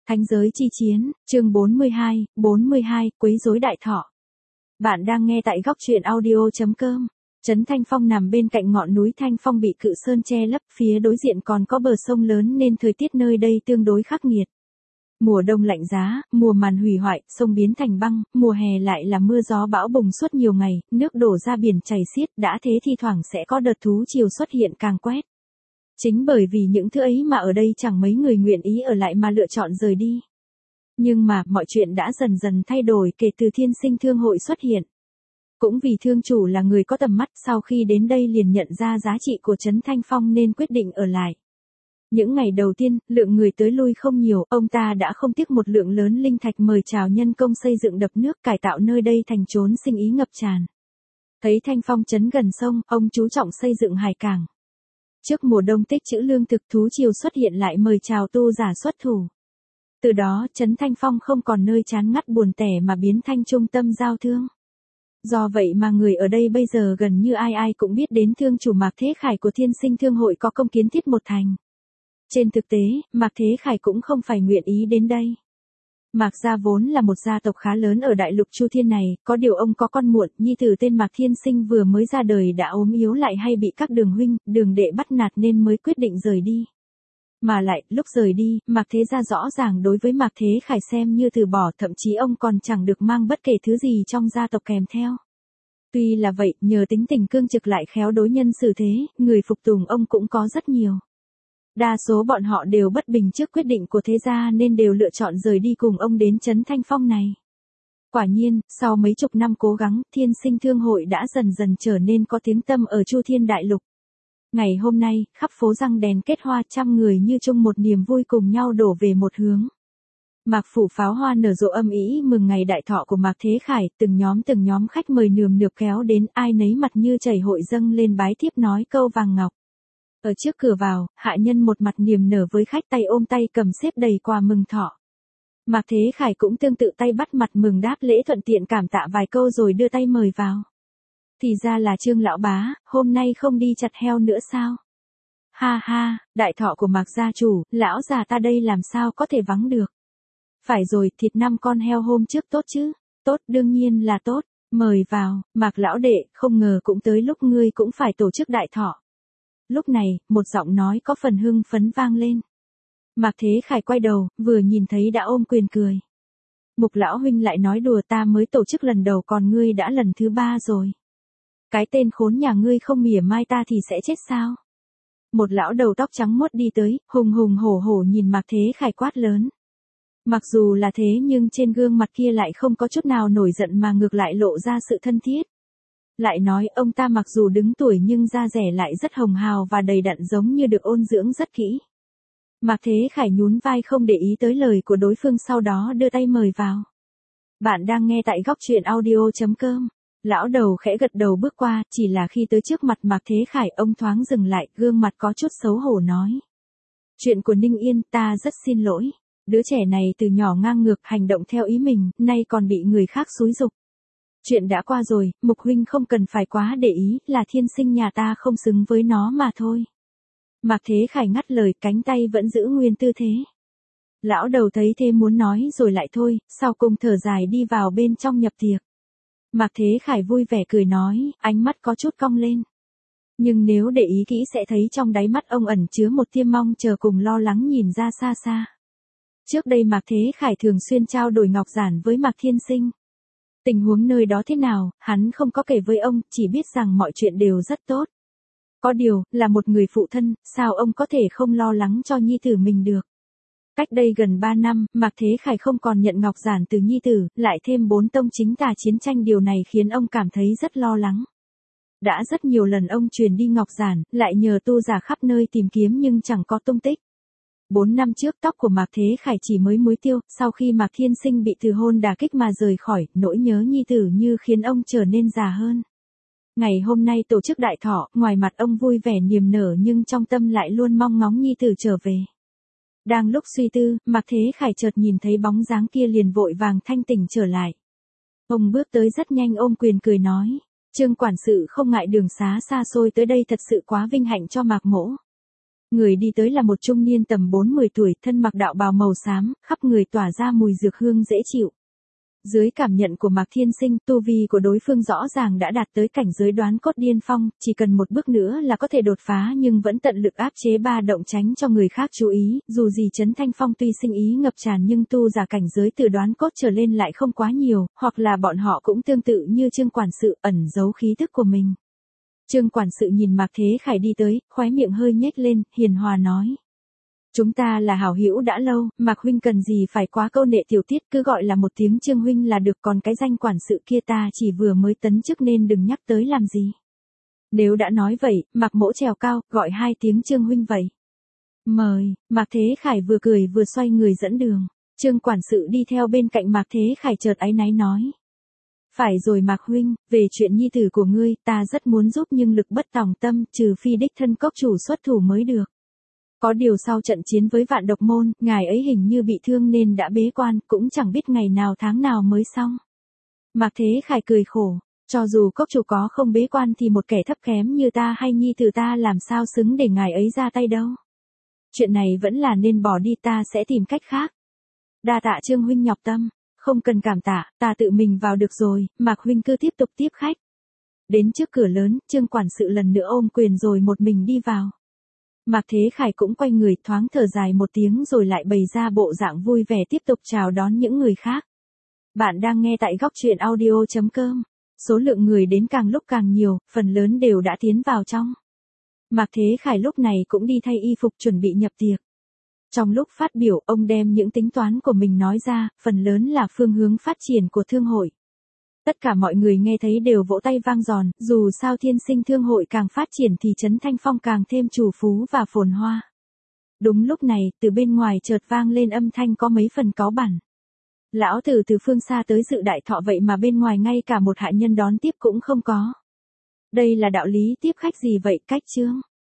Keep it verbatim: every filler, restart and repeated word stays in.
Thánh giới chi chiến, chương bốn mươi hai, bốn mươi hai, quấy rối đại thọ. Bạn đang nghe tại góc truyện audio chấm com. Trấn Thanh Phong nằm bên cạnh ngọn núi Thanh Phong bị cự sơn che lấp, phía đối diện còn có bờ sông lớn nên thời tiết nơi đây tương đối khắc nghiệt. Mùa đông lạnh giá, mùa màn hủy hoại, sông biến thành băng, mùa hè lại là mưa gió bão bùng suốt nhiều ngày, nước đổ ra biển chảy xiết, đã thế thi thoảng sẽ có đợt thú triều xuất hiện càng quét. Chính bởi vì những thứ ấy mà ở đây chẳng mấy người nguyện ý ở lại mà lựa chọn rời đi. Nhưng mà, mọi chuyện đã dần dần thay đổi kể từ Thiên Sinh Thương Hội xuất hiện. Cũng vì thương chủ là người có tầm mắt, sau khi đến đây liền nhận ra giá trị của Trấn Thanh Phong nên quyết định ở lại. Những ngày đầu tiên, lượng người tới lui không nhiều, ông ta đã không tiếc một lượng lớn linh thạch mời chào nhân công xây dựng đập nước, cải tạo nơi đây thành chốn sinh ý ngập tràn. Thấy Thanh Phong trấn gần sông, ông chú trọng xây dựng hải cảng. Trước mùa đông tích trữ lương thực, thú triều xuất hiện lại mời chào tu giả xuất thủ. Từ đó, Trấn Thanh Phong không còn nơi chán ngắt buồn tẻ mà biến thành trung tâm giao thương. Do vậy mà người ở đây bây giờ gần như ai ai cũng biết đến thương chủ Mạc Thế Khải của Thiên Sinh Thương Hội có công kiến thiết một thành. Trên thực tế, Mạc Thế Khải cũng không phải nguyện ý đến đây. Mạc gia vốn là một gia tộc khá lớn ở đại lục Chu Thiên này, có điều ông có con muộn, nhi tử tên Mạc Thiên Sinh vừa mới ra đời đã ốm yếu lại hay bị các đường huynh, đường đệ bắt nạt nên mới quyết định rời đi. Mà lại, lúc rời đi, Mạc Thế gia rõ ràng đối với Mạc Thế Khải xem như từ bỏ, thậm chí ông còn chẳng được mang bất kể thứ gì trong gia tộc kèm theo. Tuy là vậy, nhờ tính tình cương trực lại khéo đối nhân xử thế, người phục tùng ông cũng có rất nhiều. Đa số bọn họ đều bất bình trước quyết định của thế gia nên đều lựa chọn rời đi cùng ông đến Trấn Thanh Phong này. Quả nhiên, sau mấy chục năm cố gắng, Thiên Sinh Thương Hội đã dần dần trở nên có tiếng tăm ở Chu Thiên Đại Lục. Ngày hôm nay, khắp phố răng đèn kết hoa, trăm người như chung một niềm vui cùng nhau đổ về một hướng. Mạc phủ pháo hoa nở rộ âm ĩ mừng ngày đại thọ của Mạc Thế Khải, từng nhóm từng nhóm khách mời nườm nượp kéo đến, ai nấy mặt như chảy hội dâng lên bái thiếp nói câu vàng ngọc. Ở trước cửa vào, hạ nhân một mặt niềm nở với khách tay ôm tay cầm xếp đầy quà mừng thọ. Mạc Thế Khải cũng tương tự tay bắt mặt mừng đáp lễ thuận tiện cảm tạ vài câu rồi đưa tay mời vào. Thì ra là Trương lão bá, hôm nay không đi chặt heo nữa sao? Ha ha, đại thọ của Mạc gia chủ, lão già ta đây làm sao có thể vắng được. Phải rồi, thịt năm con heo hôm trước tốt chứ? Tốt, đương nhiên là tốt, mời vào, Mạc lão đệ, không ngờ cũng tới lúc ngươi cũng phải tổ chức đại thọ. Lúc này, một giọng nói có phần hưng phấn vang lên. Mạc Thế Khải quay đầu, vừa nhìn thấy đã ôm quyền cười. Mục lão huynh lại nói đùa, ta mới tổ chức lần đầu còn ngươi đã lần thứ ba rồi. Cái tên khốn nhà ngươi không mỉa mai ta thì sẽ chết sao? Một lão đầu tóc trắng muốt đi tới, hùng hùng hổ hổ nhìn Mạc Thế Khải quát lớn. Mặc dù là thế nhưng trên gương mặt kia lại không có chút nào nổi giận mà ngược lại lộ ra sự thân thiết. Lại nói ông ta mặc dù đứng tuổi nhưng da rẻ lại rất hồng hào và đầy đặn giống như được ôn dưỡng rất kỹ. Mạc Thế Khải nhún vai không để ý tới lời của đối phương, sau đó đưa tay mời vào. Bạn đang nghe tại góc truyện audio chấm com. Lão đầu khẽ gật đầu bước qua, chỉ là khi tới trước mặt Mạc Thế Khải ông thoáng dừng lại, gương mặt có chút xấu hổ nói. Chuyện của Ninh Yên ta rất xin lỗi. Đứa trẻ này từ nhỏ ngang ngược hành động theo ý mình, nay còn bị người khác xúi giục. Chuyện đã qua rồi, Mục huynh không cần phải quá để ý, là Thiên Sinh nhà ta không xứng với nó mà thôi. Mạc Thế Khải ngắt lời, cánh tay vẫn giữ nguyên tư thế. Lão đầu thấy thế muốn nói rồi lại thôi, sau cùng thở dài đi vào bên trong nhập tiệc. Mạc Thế Khải vui vẻ cười nói, ánh mắt có chút cong lên. Nhưng nếu để ý kỹ sẽ thấy trong đáy mắt ông ẩn chứa một tia mong chờ cùng lo lắng nhìn ra xa xa. Trước đây Mạc Thế Khải thường xuyên trao đổi ngọc giản với Mạc Thiên Sinh. Tình huống nơi đó thế nào, hắn không có kể với ông, chỉ biết rằng mọi chuyện đều rất tốt. Có điều, là một người phụ thân, sao ông có thể không lo lắng cho nhi tử mình được. Cách đây gần ba năm, Mạc Thế Khải không còn nhận ngọc giản từ nhi tử, lại thêm bốn tông chính tà chiến tranh, điều này khiến ông cảm thấy rất lo lắng. Đã rất nhiều lần ông truyền đi ngọc giản, lại nhờ tu giả khắp nơi tìm kiếm nhưng chẳng có tung tích. Bốn năm trước tóc của Mạc Thế Khải chỉ mới muối tiêu, sau khi Mạc Thiên Sinh bị từ hôn đả kích mà rời khỏi, nỗi nhớ nhi tử như khiến ông trở nên già hơn. Ngày hôm nay tổ chức đại thọ, ngoài mặt ông vui vẻ niềm nở nhưng trong tâm lại luôn mong ngóng nhi tử trở về. Đang lúc suy tư, Mạc Thế Khải chợt nhìn thấy bóng dáng kia liền vội vàng thanh tỉnh trở lại. Ông bước tới rất nhanh ôm quyền cười nói, Trương quản sự không ngại đường xá xa xôi tới đây thật sự quá vinh hạnh cho Mạc mỗ. Người đi tới là một trung niên tầm bốn mươi tuổi, thân mặc đạo bào màu xám, khắp người tỏa ra mùi dược hương dễ chịu. Dưới cảm nhận của Mạc Thiên Sinh, tu vi của đối phương rõ ràng đã đạt tới cảnh giới đoán cốt điên phong, chỉ cần một bước nữa là có thể đột phá nhưng vẫn tận lực áp chế ba động tránh cho người khác chú ý, dù gì Trấn Thanh Phong tuy sinh ý ngập tràn nhưng tu giả cảnh giới từ đoán cốt trở lên lại không quá nhiều, hoặc là bọn họ cũng tương tự như Trương quản sự ẩn giấu khí tức của mình. Trương quản sự nhìn Mạc Thế Khải đi tới, khóe miệng hơi nhếch lên, hiền hòa nói. Chúng ta là hảo hữu đã lâu, Mạc huynh cần gì phải quá câu nệ tiểu tiết, cứ gọi là một tiếng Trương huynh là được, còn cái danh quản sự kia ta chỉ vừa mới tấn chức nên đừng nhắc tới làm gì. Nếu đã nói vậy, Mạc mỗ trèo cao, gọi hai tiếng Trương huynh vậy. Mời, Mạc Thế Khải vừa cười vừa xoay người dẫn đường. Trương quản sự đi theo bên cạnh Mạc Thế Khải chợt áy náy nói. Phải rồi Mạc huynh, về chuyện nhi tử của ngươi, ta rất muốn giúp nhưng lực bất tòng tâm, trừ phi đích thân cốc chủ xuất thủ mới được. Có điều sau trận chiến với Vạn Độc Môn, ngài ấy hình như bị thương nên đã bế quan, cũng chẳng biết ngày nào tháng nào mới xong. Mạc Thế Khải cười khổ, cho dù cốc chủ có không bế quan thì một kẻ thấp kém như ta hay nhi tử ta làm sao xứng để ngài ấy ra tay đâu. Chuyện này vẫn là nên bỏ đi, ta sẽ tìm cách khác. Đa tạ Trương huynh nhọc tâm, không cần cảm tạ, ta tự mình vào được rồi, Mạc huynh cứ tiếp tục tiếp khách. Đến trước cửa lớn, Trương quản sự lần nữa ôm quyền rồi một mình đi vào. Mạc Thế Khải cũng quay người thoáng thở dài một tiếng rồi lại bày ra bộ dạng vui vẻ tiếp tục chào đón những người khác. Bạn đang nghe tại góc truyện audio chấm com. Số lượng người đến càng lúc càng nhiều, phần lớn đều đã tiến vào trong. Mạc Thế Khải lúc này cũng đi thay y phục chuẩn bị nhập tiệc. Trong lúc phát biểu, ông đem những tính toán của mình nói ra, phần lớn là phương hướng phát triển của thương hội. Tất cả mọi người nghe thấy đều vỗ tay vang giòn, dù sao Thiên Sinh thương hội càng phát triển thì Trấn Thanh Phong càng thêm trù phú và phồn hoa. Đúng lúc này, từ bên ngoài chợt vang lên âm thanh có mấy phần cáu bẳn. Lão tử từ phương xa tới dự đại thọ vậy mà bên ngoài ngay cả một hạ nhân đón tiếp cũng không có. Đây là đạo lý tiếp khách gì vậy, cách chương?